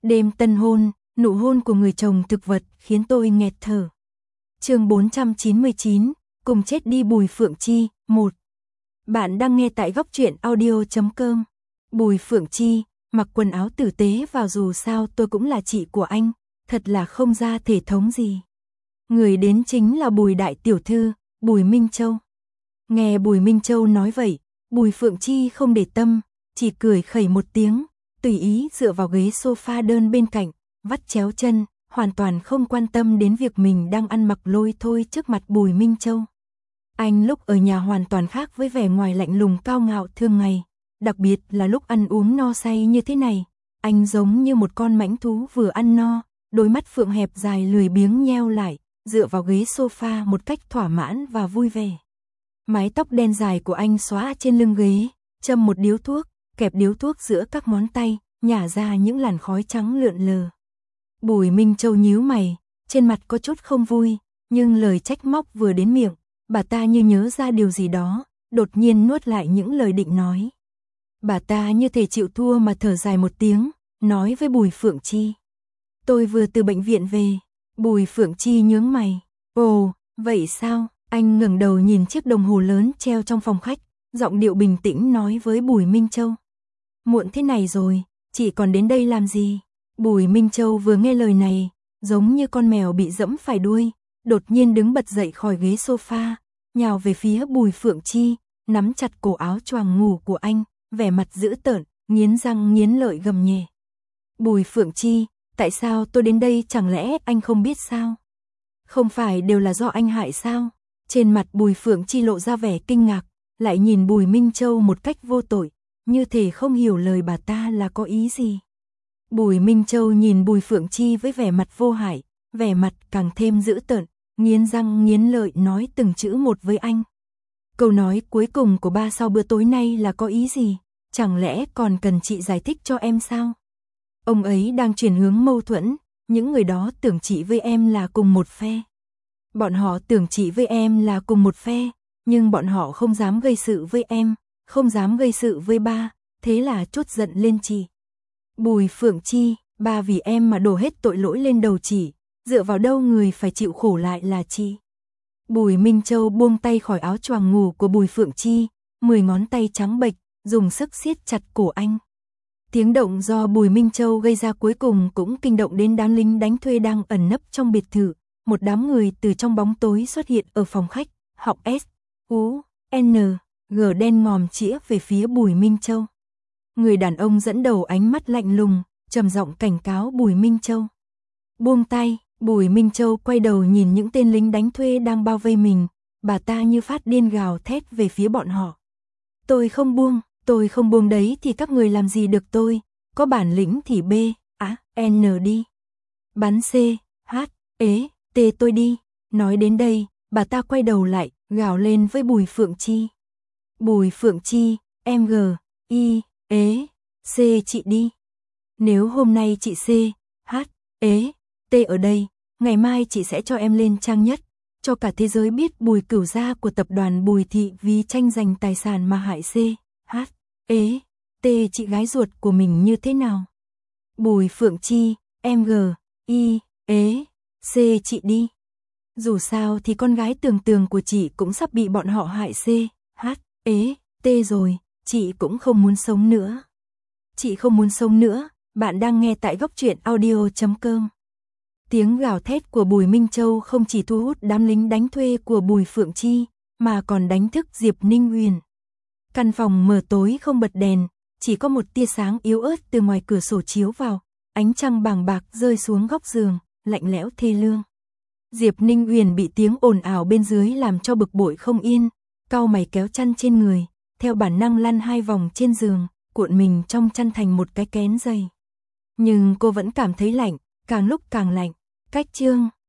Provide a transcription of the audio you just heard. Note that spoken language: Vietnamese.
Đêm tân hôn, nụ hôn của người chồng thực vật khiến tôi nghẹt thở. Chương 499, cùng chết đi Bùi Phượng Chi, 1. Bạn đang nghe tại góc truyện audio.com. Bùi Phượng Chi, mặc quần áo tử tế vào dù sao tôi cũng là chị của anh, thật là không ra thể thống gì. Người đến chính là Bùi đại tiểu thư, Bùi Minh Châu. Nghe Bùi Minh Châu nói vậy, Bùi Phượng Chi không để tâm, chỉ cười khẩy một tiếng, tùy ý dựa vào ghế sofa đơn bên cạnh, vắt chéo chân, hoàn toàn không quan tâm đến việc mình đang ăn mặc lôi thôi trước mặt Bùi Minh Châu. Anh lúc ở nhà hoàn toàn khác với vẻ ngoài lạnh lùng cao ngạo thường ngày, đặc biệt là lúc ăn uống no say như thế này, anh giống như một con mãnh thú vừa ăn no, đôi mắt phượng hẹp dài lười biếng nheo lại, dựa vào ghế sofa một cách thỏa mãn và vui vẻ. Mái tóc đen dài của anh xõa trên lưng ghế, châm một điếu thuốc, kẹp điếu thuốc giữa các ngón tay, nhả ra những làn khói trắng lượn lờ. Bùi Minh Châu nhíu mày, trên mặt có chút không vui, nhưng lời trách móc vừa đến miệng, bà ta như nhớ ra điều gì đó, đột nhiên nuốt lại những lời định nói. Bà ta như thể chịu thua mà thở dài một tiếng, nói với Bùi Phượng Chi. Tôi vừa từ bệnh viện về. Bùi Phượng Chi nhướng mày. Ồ, vậy sao? Anh ngẩng đầu nhìn chiếc đồng hồ lớn treo trong phòng khách, giọng điệu bình tĩnh nói với Bùi Minh Châu. Muộn thế này rồi, chị còn đến đây làm gì? Bùi Minh Châu vừa nghe lời này, giống như con mèo bị dẫm phải đuôi, đột nhiên đứng bật dậy khỏi ghế sofa, nhào về phía Bùi Phượng Chi, nắm chặt cổ áo choàng ngủ của anh, vẻ mặt dữ tợn, nghiến răng nghiến lợi gầm nhẹ. Bùi Phượng Chi, tại sao tôi đến đây, chẳng lẽ anh không biết sao? Không phải đều là do anh hại sao? Trên mặt Bùi Phượng Chi lộ ra vẻ kinh ngạc, lại nhìn Bùi Minh Châu một cách vô tội, như thể không hiểu lời bà ta là có ý gì. Bùi Minh Châu nhìn Bùi Phượng Chi với vẻ mặt vô hại, vẻ mặt càng thêm dữ tợn, nghiến răng nghiến lợi nói từng chữ một với anh. Câu nói cuối cùng của ba sau bữa tối nay là có ý gì? Chẳng lẽ còn cần chị giải thích cho em sao? Ông ấy đang chuyển hướng mâu thuẫn, những người đó tưởng chị với em là cùng một phe. Bọn họ tưởng chị với em là cùng một phe, nhưng bọn họ không dám gây sự với em, không dám gây sự với ba, thế là trút giận lên chị. Bùi Phượng Chi, ba vì em mà đổ hết tội lỗi lên đầu chị, dựa vào đâu người phải chịu khổ lại là chị. Bùi Minh Châu buông tay khỏi áo choàng ngủ của Bùi Phượng Chi, 10 ngón tay trắng bệch, dùng sức siết chặt cổ anh. Tiếng động do Bùi Minh Châu gây ra cuối cùng cũng kinh động đến đám lính đánh thuê đang ẩn nấp trong biệt thự. Một đám người từ trong bóng tối xuất hiện ở phòng khách, học S, U, N, G đen ngòm chĩa về phía Bùi Minh Châu. Người đàn ông dẫn đầu ánh mắt lạnh lùng, trầm giọng cảnh cáo Bùi Minh Châu. Buông tay, Bùi Minh Châu quay đầu nhìn những tên lính đánh thuê đang bao vây mình, bà ta như phát điên gào thét về phía bọn họ. Tôi không buông đấy thì các người làm gì được tôi, có bản lĩnh thì B, A, N đi. Bắn C, H, E, T tôi đi. Nói đến đây, bà ta quay đầu lại, gào lên với Bùi Phượng Chi. Bùi Phượng Chi, em G, I, E, C chị đi. Nếu hôm nay chị C, H, E, T ở đây, ngày mai chị sẽ cho em lên trang nhất, cho cả thế giới biết Bùi Cửu gia của tập đoàn Bùi Thị vì tranh giành tài sản mà hại C, H, E, T chị gái ruột của mình như thế nào. Bùi Phượng Chi, em G, I, E, C chị đi. Dù sao thì con gái Tường Tường của chị cũng sắp bị bọn họ hại C, H, E, T rồi, chị cũng không muốn sống nữa. Chị không muốn sống nữa, bạn đang nghe tại góc truyện audio.com. Tiếng gào thét của Bùi Minh Châu không chỉ thu hút đám lính đánh thuê của Bùi Phượng Chi, mà còn đánh thức Diệp Ninh Huyền. Căn phòng mờ tối không bật đèn, chỉ có một tia sáng yếu ớt từ ngoài cửa sổ chiếu vào, ánh trăng bàng bạc rơi xuống góc giường, lạnh lẽo thê lương. Diệp Ninh Huyền bị tiếng ồn ào bên dưới làm cho bực bội không yên, cau mày kéo chăn trên người, theo bản năng lăn 2 vòng trên giường, cuộn mình trong chăn thành một cái kén dày. Nhưng cô vẫn cảm thấy lạnh, càng lúc càng lạnh. Cách chương